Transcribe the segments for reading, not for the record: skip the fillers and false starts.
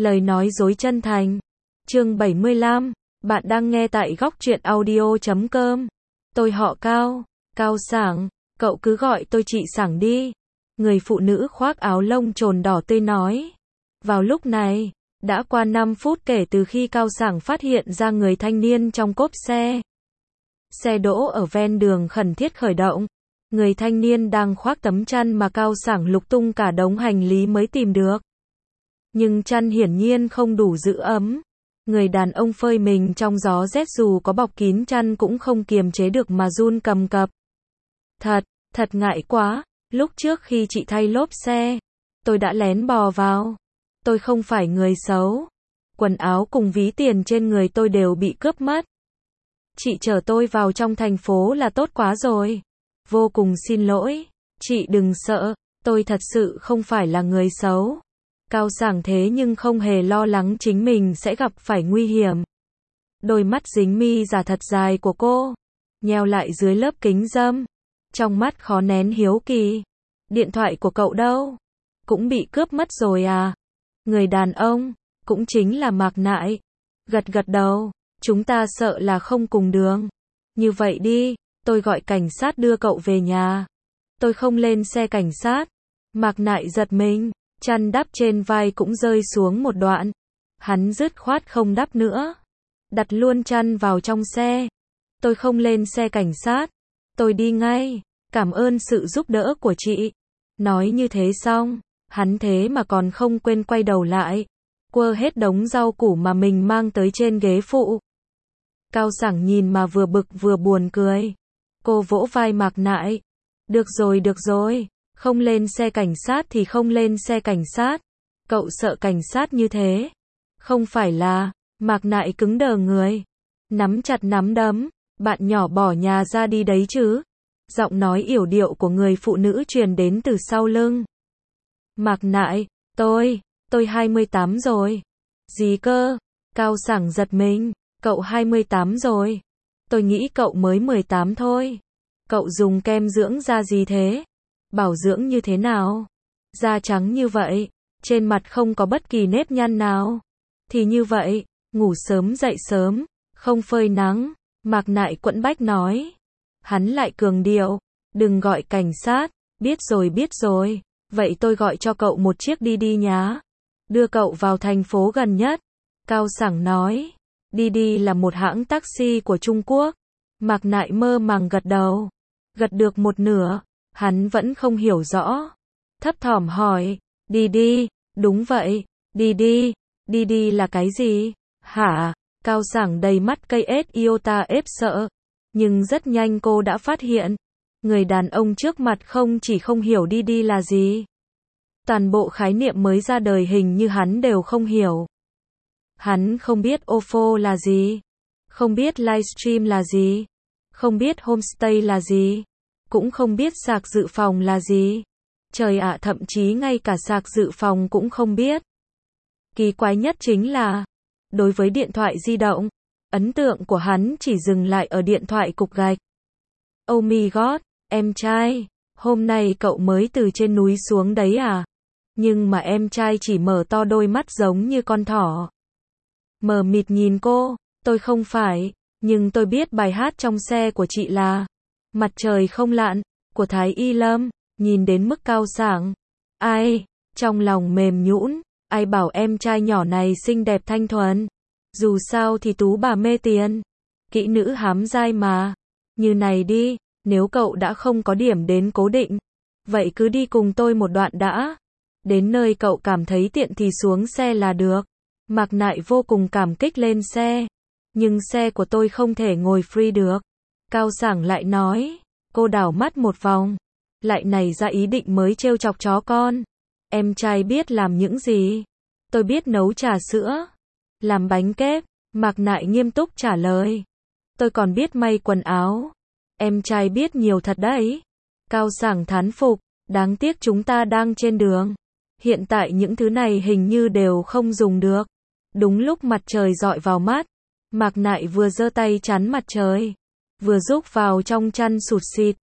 Lời nói dối chân thành. Chương 75. Bạn đang nghe tại góc truyện audio.com. Tôi họ Cao, Cao Sảng, cậu cứ gọi tôi chị Sảng đi. Người phụ nữ khoác áo lông trồn đỏ tươi nói. Vào lúc này, đã qua 5 phút kể từ khi Cao Sảng phát hiện ra người thanh niên trong cốp xe. Xe đỗ ở ven đường khẩn thiết khởi động. Người thanh niên đang khoác tấm chăn mà Cao Sảng lục tung cả đống hành lý mới tìm được. Nhưng chăn hiển nhiên không đủ giữ ấm. Người đàn ông phơi mình trong gió rét dù có bọc kín chăn cũng không kiềm chế được mà run cầm cập. Thật ngại quá, lúc trước khi chị thay lốp xe, tôi đã lén bò vào. Tôi không phải người xấu. Quần áo cùng ví tiền trên người tôi đều bị cướp mất. Chị chở tôi vào trong thành phố là tốt quá rồi. Vô cùng xin lỗi. Chị đừng sợ, tôi thật sự không phải là người xấu. Cao Sảng thế nhưng không hề lo lắng chính mình sẽ gặp phải nguy hiểm. Đôi mắt dính mi giả thật dài của cô nheo lại dưới lớp kính râm, trong mắt khó nén hiếu kỳ. Điện thoại của cậu đâu? Cũng bị cướp mất rồi à? Người đàn ông, cũng chính là Mạc Nại, gật đầu. Chúng ta sợ là không cùng đường. Như vậy đi, tôi gọi cảnh sát đưa cậu về nhà. Tôi không lên xe cảnh sát. Mạc Nại giật mình, chăn đắp trên vai cũng rơi xuống một đoạn. Hắn dứt khoát không đắp nữa, đặt luôn chăn vào trong xe. Tôi không lên xe cảnh sát, tôi đi ngay. Cảm ơn sự giúp đỡ của chị. Nói như thế xong, hắn thế mà còn không quên quay đầu lại, quơ hết đống rau củ mà mình mang tới trên ghế phụ. Cao Sảng nhìn mà vừa bực vừa buồn cười. Cô vỗ vai Mạc Nại. Được rồi, không lên xe cảnh sát thì không lên xe cảnh sát. Cậu sợ cảnh sát như thế? Không phải là. Mạc Nại cứng đờ người, nắm chặt nắm đấm. Bạn nhỏ bỏ nhà ra đi đấy chứ? Giọng nói yểu điệu của người phụ nữ truyền đến từ sau lưng. Mạc Nại, tôi 28 rồi. Gì cơ? Cao Sảng giật mình. Cậu 28 rồi. Tôi nghĩ cậu mới 18 thôi. Cậu dùng kem dưỡng da gì thế? Bảo dưỡng như thế nào? Da trắng như vậy, trên mặt không có bất kỳ nếp nhăn nào. Thì như vậy, ngủ sớm dậy sớm, không phơi nắng. Mạc Nại quẫn bách nói. Hắn lại cường điệu. Đừng gọi cảnh sát. Biết rồi. Vậy tôi gọi cho cậu một chiếc đi nhá. Đưa cậu vào thành phố gần nhất. Cao Sảng nói. Đi là một hãng taxi của Trung Quốc. Mạc Nại mơ màng gật đầu. Gật được một nửa, hắn vẫn không hiểu rõ. Thấp thỏm hỏi. Đi, đúng vậy. Đi là cái gì? Hả? Cao Sảng đầy mắt cây ếch iota ép sợ. Nhưng rất nhanh cô đã phát hiện. Người đàn ông trước mặt không chỉ không hiểu đi là gì. Toàn bộ khái niệm mới ra đời hình như hắn đều không hiểu. Hắn không biết OFO là gì. Không biết livestream là gì. Không biết homestay là gì. Cũng không biết sạc dự phòng là gì. Trời ạ, thậm chí ngay cả sạc dự phòng cũng không biết. Kỳ quái nhất chính là, đối với điện thoại di động, ấn tượng của hắn chỉ dừng lại ở điện thoại cục gạch. Oh my god, em trai, hôm nay cậu mới từ trên núi xuống đấy à? Nhưng mà em trai chỉ mở to đôi mắt giống như con thỏ. Mờ mịt nhìn cô. Tôi không phải, nhưng tôi biết bài hát trong xe của chị là Mặt trời không lặn, của Thái Y Lâm. Nhìn đến mức Cao Sảng, ai, trong lòng mềm nhũn. Ai bảo em trai nhỏ này xinh đẹp thanh thuần. Dù sao thì tú bà mê tiền, kỹ nữ hám dai mà. Như này đi, nếu cậu đã không có điểm đến cố định, vậy cứ đi cùng tôi một đoạn đã. Đến nơi cậu cảm thấy tiện thì xuống xe là được. Mạc Nại vô cùng cảm kích lên xe. Nhưng xe của tôi không thể ngồi free được. Cao Sảng lại nói. Cô đảo mắt một vòng, lại nảy ra ý định mới trêu chọc chó con. Em trai biết làm những gì? Tôi biết nấu trà sữa, làm bánh kép. Mạc Nại nghiêm túc trả lời. Tôi còn biết may quần áo. Em trai biết nhiều thật đấy. Cao Sảng thán phục. Đáng tiếc chúng ta đang trên đường. Hiện tại những thứ này hình như đều không dùng được. Đúng lúc mặt trời rọi vào mắt, Mạc Nại vừa giơ tay chắn mặt trời, vừa rúc vào trong chăn sụt sịt.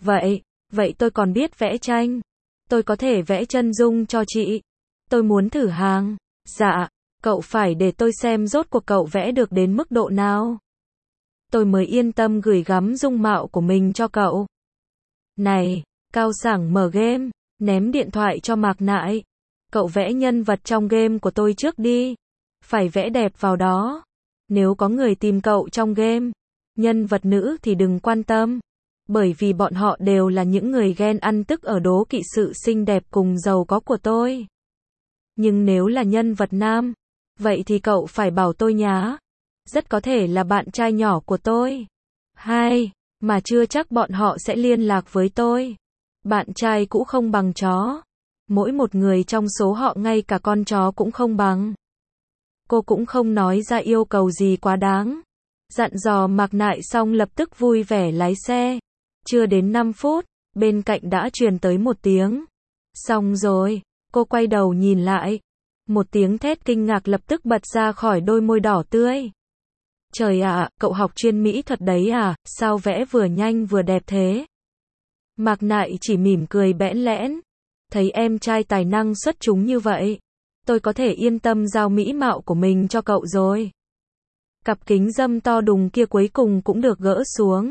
Vậy tôi còn biết vẽ tranh. Tôi có thể vẽ chân dung cho chị. Tôi muốn thử hàng. Dạ, Cậu phải để tôi xem rốt cuộc cậu vẽ được đến mức độ nào. Tôi mới yên tâm gửi gắm dung mạo của mình cho cậu. Này, Cao Sảng mở game, ném điện thoại cho Mạc Nại. Cậu vẽ nhân vật trong game của tôi trước đi. Phải vẽ đẹp vào đó. Nếu có người tìm cậu trong game, nhân vật nữ thì đừng quan tâm. Bởi vì bọn họ đều là những người ghen ăn tức ở đố kỵ sự xinh đẹp cùng giàu có của tôi. Nhưng nếu là nhân vật nam, vậy thì cậu phải bảo tôi nhá. Rất có thể là bạn trai nhỏ của tôi. Hai, mà chưa chắc bọn họ sẽ liên lạc với tôi. Bạn trai cũ không bằng chó. Mỗi một người trong số họ ngay cả con chó cũng không bằng. Cô cũng không nói ra yêu cầu gì quá đáng. Dặn dò Mạc Nại xong lập tức vui vẻ lái xe. Chưa đến 5 phút, bên cạnh đã truyền tới một tiếng. Xong rồi, cô quay đầu nhìn lại. Một tiếng thét kinh ngạc lập tức bật ra khỏi đôi môi đỏ tươi. Trời ạ, cậu học chuyên mỹ thuật đấy à, sao vẽ vừa nhanh vừa đẹp thế? Mạc Nại chỉ mỉm cười bẽn lẽn. Thấy em trai tài năng xuất chúng như vậy, tôi có thể yên tâm giao mỹ mạo của mình cho cậu rồi. Cặp kính râm to đùng kia cuối cùng cũng được gỡ xuống.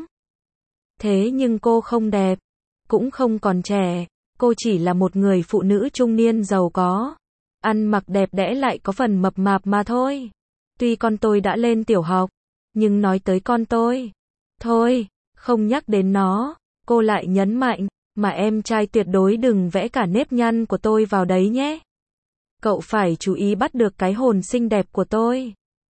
Thế nhưng cô không đẹp, cũng không còn trẻ, cô chỉ là một người phụ nữ trung niên giàu có. Ăn mặc đẹp đẽ lại có phần mập mạp mà thôi. Tuy con tôi đã lên tiểu học, nhưng nói tới con tôi, thôi, không nhắc đến nó, cô lại nhấn mạnh, mà em trai tuyệt đối đừng vẽ cả nếp nhăn của tôi vào đấy nhé. Cậu phải chú ý bắt được cái hồn xinh đẹp của tôi.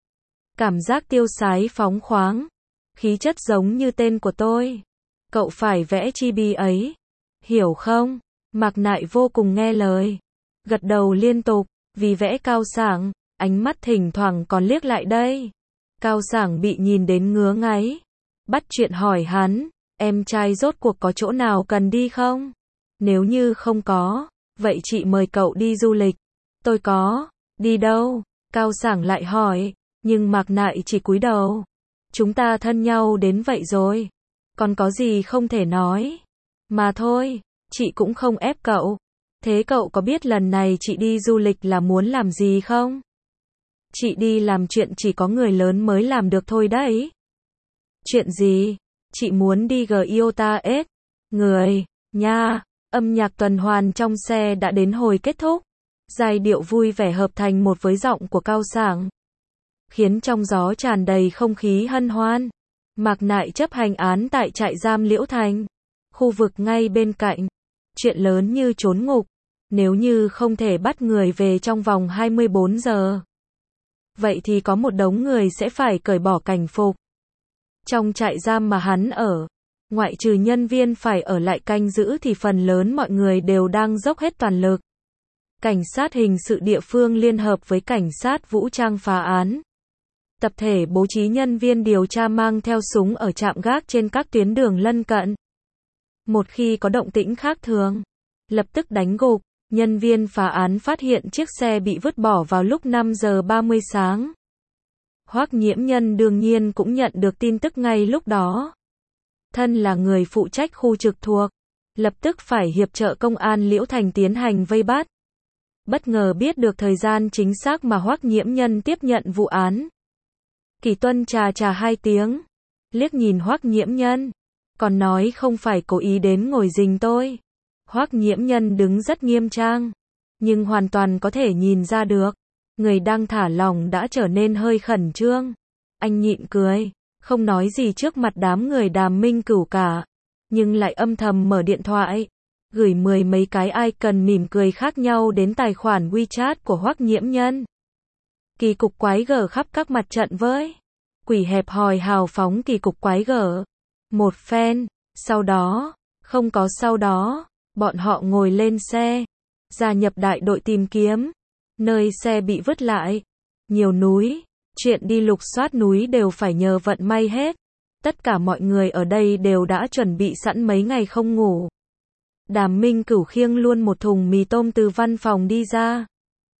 Cảm giác tiêu sái phóng khoáng, khí chất giống như tên của tôi. Cậu phải vẽ chibi ấy, hiểu không? Mạc Nại vô cùng nghe lời, gật đầu liên tục, vì vẽ Cao Sảng, ánh mắt thỉnh thoảng còn liếc lại đây. Cao Sảng bị nhìn đến ngứa ngáy, bắt chuyện hỏi hắn, em trai rốt cuộc có chỗ nào cần đi không? Nếu như không có, vậy chị mời cậu đi du lịch. Tôi có, đi đâu? Cao Sảng lại hỏi, nhưng Mạc Nại chỉ cúi đầu. Chúng ta thân nhau đến vậy rồi, còn có gì không thể nói. Mà thôi, chị cũng không ép cậu. Thế cậu có biết lần này chị đi du lịch là muốn làm gì không? Chị đi làm chuyện chỉ có người lớn mới làm được thôi đấy. Chuyện gì? Chị muốn đi Giota S. Người, nha, âm nhạc tuần hoàn trong xe đã đến hồi kết thúc. Giai điệu vui vẻ hợp thành một với giọng của Cao Sảng, khiến trong gió tràn đầy không khí hân hoan. Mạc Nại chấp hành án tại trại giam Liễu Thành, khu vực ngay bên cạnh. Chuyện lớn như trốn ngục, nếu như không thể bắt người về trong vòng 24 giờ. Vậy thì có một đống người sẽ phải cởi bỏ cảnh phục. Trong trại giam mà hắn ở, ngoại trừ nhân viên phải ở lại canh giữ thì phần lớn mọi người đều đang dốc hết toàn lực. Cảnh sát hình sự địa phương liên hợp với cảnh sát vũ trang phá án. Tập thể bố trí nhân viên điều tra mang theo súng ở trạm gác trên các tuyến đường lân cận. Một khi có động tĩnh khác thường, lập tức đánh gục. Nhân viên phá án phát hiện chiếc xe bị vứt bỏ vào lúc 5 giờ 30 sáng. Hoắc Nhiễm Nhân đương nhiên cũng nhận được tin tức ngay lúc đó. Thân là người phụ trách khu trực thuộc, lập tức phải hiệp trợ công an Liễu Thành tiến hành vây bắt. Bất ngờ biết được thời gian chính xác mà Hoắc Nhiễm Nhân tiếp nhận vụ án. Kỳ Tuân chà 2 tiếng, liếc nhìn Hoắc Nhiễm Nhân, còn nói không phải cố ý đến ngồi rình tôi. Hoắc Nhiễm Nhân đứng rất nghiêm trang, nhưng hoàn toàn có thể nhìn ra được, người đang thả lỏng đã trở nên hơi khẩn trương. Anh nhịn cười, không nói gì trước mặt đám người Đàm Minh Cửu cả, nhưng lại âm thầm mở điện thoại, gửi 10 mấy cái icon mỉm cười khác nhau đến tài khoản WeChat của Hoắc Nhiễm Nhân. Kỳ cục quái gở khắp các mặt trận với quỷ hẹp hòi hào phóng kỳ cục quái gở. Một phen, sau đó, không có sau đó, bọn họ ngồi lên xe, gia nhập đại đội tìm kiếm, nơi xe bị vứt lại. Nhiều núi, chuyện đi lục soát núi đều phải nhờ vận may hết. Tất cả mọi người ở đây đều đã chuẩn bị sẵn mấy ngày không ngủ. Đàm Minh Cửu khiêng luôn một thùng mì tôm từ văn phòng đi ra.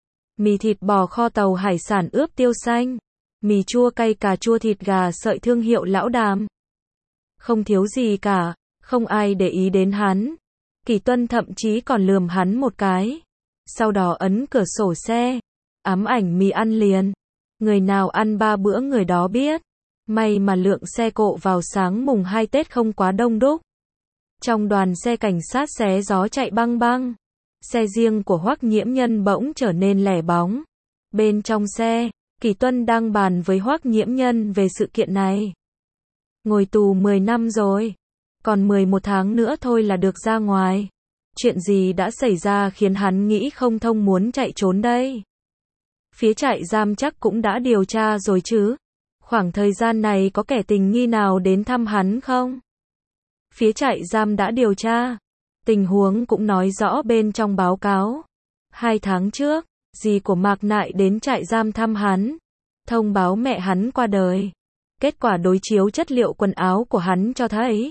Mì thịt bò kho tàu hải sản ướp tiêu xanh, mì chua cay cà chua thịt gà sợi thương hiệu Lão Đàm. Không thiếu gì cả, không ai để ý đến hắn. Kỳ Tuân thậm chí còn lườm hắn một cái. Sau đó ấn cửa sổ xe. ám ảnh mì ăn liền. Người nào ăn 3 bữa người đó biết. May mà lượng xe cộ vào sáng mùng 2 Tết không quá đông đúc. Trong đoàn xe cảnh sát xé gió chạy băng băng. Xe riêng của Hoắc Nhiễm Nhân bỗng trở nên lẻ bóng. Bên trong xe, Kỷ Tuân đang bàn với Hoắc Nhiễm Nhân về sự kiện này. Ngồi tù 10 năm rồi. Còn 11 tháng nữa thôi là được ra ngoài. Chuyện gì đã xảy ra khiến hắn nghĩ không thông muốn chạy trốn đây? Phía trại giam chắc cũng đã điều tra rồi chứ? Khoảng thời gian này có kẻ tình nghi nào đến thăm hắn không? Phía trại giam đã điều tra. Tình huống cũng nói rõ bên trong báo cáo. 2 tháng trước, dì của Mạc Nại đến trại giam thăm hắn. Thông báo mẹ hắn qua đời. Kết quả đối chiếu chất liệu quần áo của hắn cho thấy.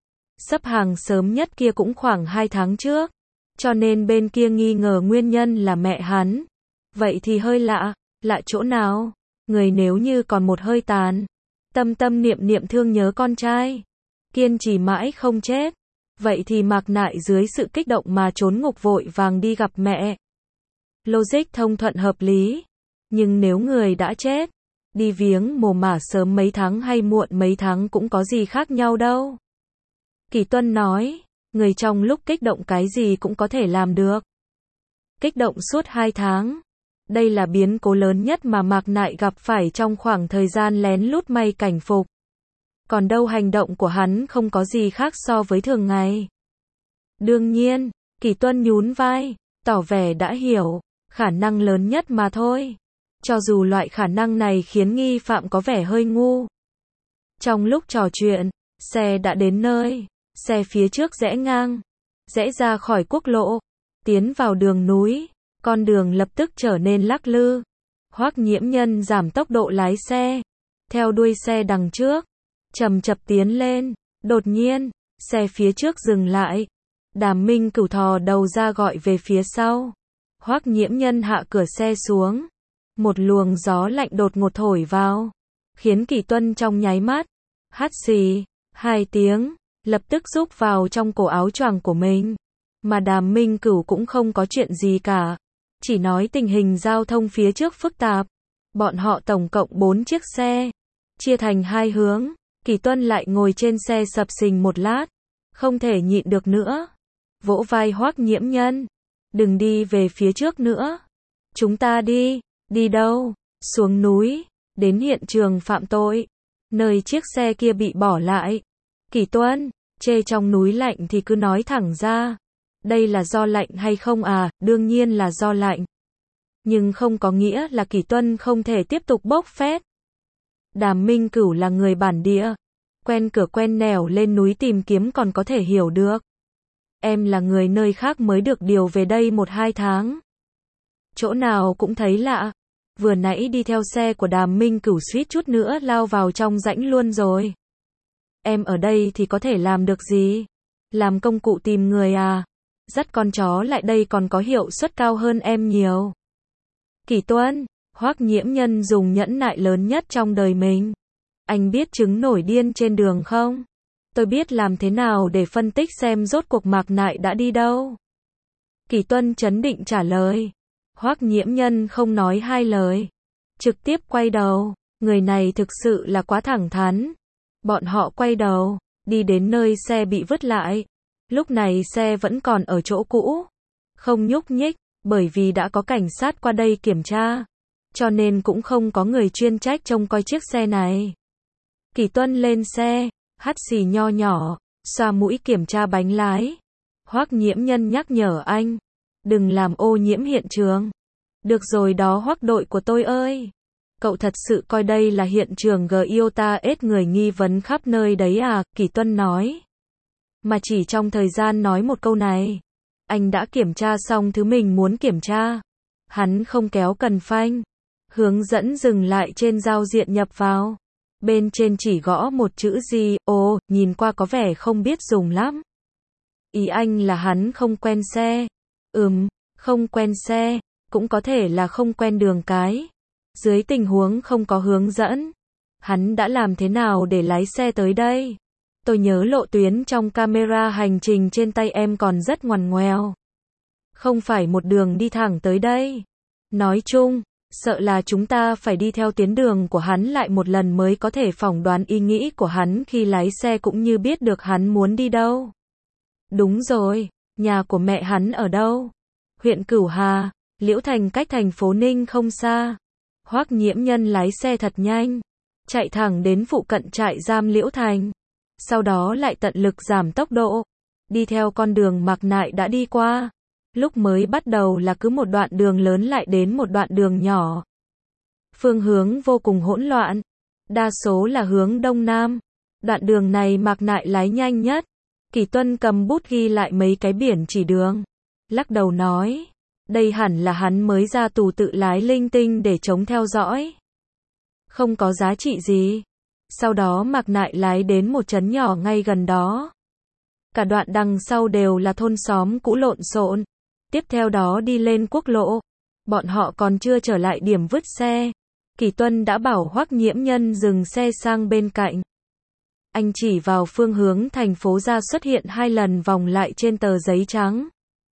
Sắp hàng sớm nhất kia cũng khoảng 2 tháng trước. Cho nên bên kia nghi ngờ nguyên nhân là mẹ hắn. Vậy thì hơi lạ. Lạ chỗ nào? Người nếu như còn một hơi tàn. Tâm tâm niệm niệm thương nhớ con trai. Kiên trì mãi không chết. Vậy thì Mạc Nại dưới sự kích động mà trốn ngục vội vàng đi gặp mẹ. Logic thông thuận hợp lý. Nhưng nếu người đã chết, đi viếng mồ mả sớm mấy tháng hay muộn mấy tháng cũng có gì khác nhau đâu. Kỷ Tuân nói, người trong lúc kích động cái gì cũng có thể làm được. Kích động suốt 2 tháng. Đây là biến cố lớn nhất mà Mạc Nại gặp phải trong khoảng thời gian lén lút may cảnh phục. Còn đâu hành động của hắn không có gì khác so với thường ngày. Đương nhiên, Kỷ Tuân nhún vai, tỏ vẻ đã hiểu, khả năng lớn nhất mà thôi. Cho dù loại khả năng này khiến nghi phạm có vẻ hơi ngu. Trong lúc trò chuyện, xe đã đến nơi. Xe phía trước rẽ ngang, rẽ ra khỏi quốc lộ, tiến vào đường núi. Con đường lập tức trở nên lắc lư. Hoắc Nhiễm Nhân giảm tốc độ lái xe, theo đuôi xe đằng trước, chậm chậm tiến lên. Đột nhiên, xe phía trước dừng lại. Đàm Minh Cửu thò đầu ra gọi về phía sau. Hoắc Nhiễm Nhân hạ cửa xe xuống. Một luồng gió lạnh đột ngột thổi vào, khiến Kỷ Tuân trong nháy mắt hắt xì 2 tiếng, lập tức rúc vào trong cổ áo choàng của mình. Mà Đàm Minh Cửu cũng không có chuyện gì cả, chỉ nói tình hình giao thông phía trước phức tạp. Bọn họ tổng cộng 4 chiếc xe, chia thành 2 hướng. Kỷ Tuân lại ngồi trên xe sập sình một lát, không thể nhịn được nữa, vỗ vai Hoắc Nhiễm Nhân, đừng đi về phía trước nữa. Chúng ta đi. Đi đâu? Xuống núi, đến hiện trường phạm tội, nơi chiếc xe kia bị bỏ lại. Kỷ Tuân, chê trong núi lạnh thì cứ nói thẳng ra. Đây là do lạnh hay không à? Đương nhiên là do lạnh. Nhưng không có nghĩa là Kỷ Tuân không thể tiếp tục bốc phét. Đàm Minh Cửu là người bản địa, quen cửa quen nẻo lên núi tìm kiếm còn có thể hiểu được. Em là người nơi khác mới được điều về đây 1-2 tháng. Chỗ nào cũng thấy lạ. Vừa nãy đi theo xe của Đàm Minh Cửu suýt chút nữa lao vào trong rãnh luôn rồi. Em ở đây thì có thể làm được gì? Làm công cụ tìm người à? Dắt con chó lại đây còn có hiệu suất cao hơn em nhiều. Kỷ Tuân, Hoắc Nhiễm Nhân dùng nhẫn nại lớn nhất trong đời mình. Anh biết chứng nổi điên trên đường không? Tôi biết làm thế nào để phân tích xem rốt cuộc Mạc Nại đã đi đâu. Kỷ Tuân trấn định trả lời. Hoắc Nhiễm Nhân không nói 2 lời, trực tiếp quay đầu. Người này thực sự là quá thẳng thắn. Bọn họ quay đầu, đi đến nơi xe bị vứt lại. Lúc này xe vẫn còn ở chỗ cũ, không nhúc nhích, bởi vì đã có cảnh sát qua đây kiểm tra, cho nên cũng không có người chuyên trách trông coi chiếc xe này. Kỷ Tuân lên xe, hắt xì nho nhỏ, xoa mũi kiểm tra bánh lái. Hoắc Nhiễm Nhân nhắc nhở anh, đừng làm ô nhiễm hiện trường. Được rồi đó Hoắc đội của tôi ơi. Cậu thật sự coi đây là hiện trường Giota S người nghi vấn khắp nơi đấy à? Kỷ Tuân nói. Mà chỉ trong thời gian nói một câu này, anh đã kiểm tra xong thứ mình muốn kiểm tra. Hắn không kéo cần phanh, hướng dẫn dừng lại trên giao diện nhập vào. Bên trên chỉ gõ một chữ gì, ồ, nhìn qua có vẻ không biết dùng lắm. Ý anh là hắn không quen xe. Không quen xe, cũng có thể là không quen đường cái. Dưới tình huống không có hướng dẫn, hắn đã làm thế nào để lái xe tới đây? Tôi nhớ lộ tuyến trong camera hành trình trên tay em còn rất ngoằn ngoèo. Không phải một đường đi thẳng tới đây. Nói chung, Sợ là chúng ta phải đi theo tuyến đường của hắn lại một lần mới có thể phỏng đoán ý nghĩ của hắn khi lái xe cũng như biết được hắn muốn đi đâu. Đúng rồi, nhà của mẹ hắn ở đâu? Huyện Cửu Hà, Liễu Thành cách thành phố Ninh không xa. Hoắc Nhiễm Nhân lái xe thật nhanh, chạy thẳng đến phụ cận trại giam Liễu Thành. Sau đó lại tận lực giảm tốc độ, đi theo con đường Mạc Nại đã đi qua. Lúc mới bắt đầu là cứ một đoạn đường lớn lại đến một đoạn đường nhỏ. Phương hướng vô cùng hỗn loạn, đa số là hướng đông nam. Đoạn đường này Mạc Nại lái nhanh nhất. Kỷ Tuân cầm bút ghi lại mấy cái biển chỉ đường, lắc đầu nói, đây hẳn là hắn mới ra tù tự lái linh tinh để chống theo dõi. Không có giá trị gì. Sau đó Mạc Nại lái đến một trấn nhỏ ngay gần đó. Cả đoạn đằng sau đều là thôn xóm cũ lộn xộn. Tiếp theo đó đi lên quốc lộ. Bọn họ còn chưa trở lại điểm vứt xe. Kỷ Tuân đã bảo Hoắc Nhiễm Nhân dừng xe sang bên cạnh. Anh chỉ vào phương hướng thành phố ra xuất hiện 2 lần vòng lại trên tờ giấy trắng.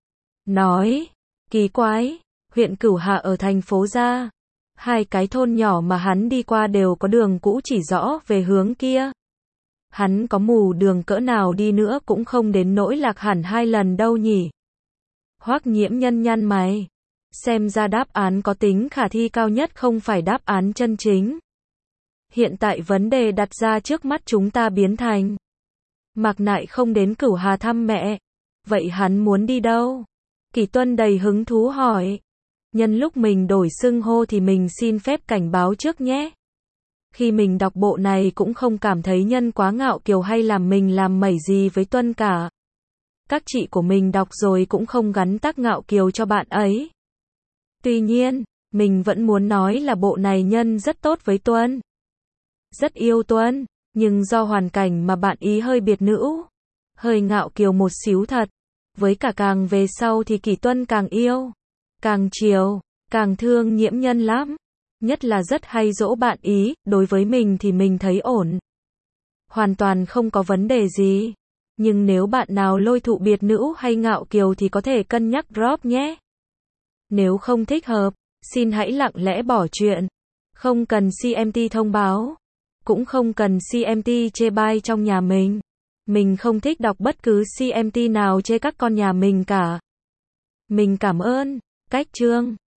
Nói, kỳ quái, huyện Cửu Hà ở thành phố ra. 2 cái thôn nhỏ mà hắn đi qua đều có đường cũ chỉ rõ về hướng kia. Hắn có mù đường cỡ nào đi nữa cũng không đến nỗi lạc hẳn 2 lần đâu nhỉ. Hoắc Nhiễm Nhân nhăn mày. Xem ra đáp án có tính khả thi cao nhất không phải đáp án chân chính. Hiện tại vấn đề đặt ra trước mắt chúng ta biến thành Mạc Nại không đến Cửu Hà thăm mẹ. Vậy hắn muốn đi đâu? Kỷ Tuân đầy hứng thú hỏi. Nhân lúc mình đổi xưng hô thì mình xin phép cảnh báo trước nhé. Khi mình đọc bộ này cũng không cảm thấy Nhân quá ngạo kiều hay làm mình làm mẩy gì với Tuân cả. Các chị của mình đọc rồi cũng không gắn tag ngạo kiều cho bạn ấy. Tuy nhiên, mình vẫn muốn nói là bộ này Nhân rất tốt với Tuân. Rất yêu Tuân, nhưng do hoàn cảnh mà bạn ý hơi biệt nữ. Hơi ngạo kiều một xíu thật. Với cả càng về sau thì Kỷ Tuân càng yêu, càng chiều, càng thương Nhiễm Nhân lắm. Nhất là rất hay dỗ bạn ý, đối với mình thì mình thấy ổn. Hoàn toàn không có vấn đề gì. Nhưng nếu bạn nào lôi thụ biệt nữ hay ngạo kiều thì có thể cân nhắc drop nhé. Nếu không thích hợp, xin hãy lặng lẽ bỏ chuyện. Không cần CMT thông báo. Cũng không cần CMT chê bai trong nhà mình. Mình không thích đọc bất cứ CMT nào chê các con nhà mình cả. Mình cảm ơn. Cách chương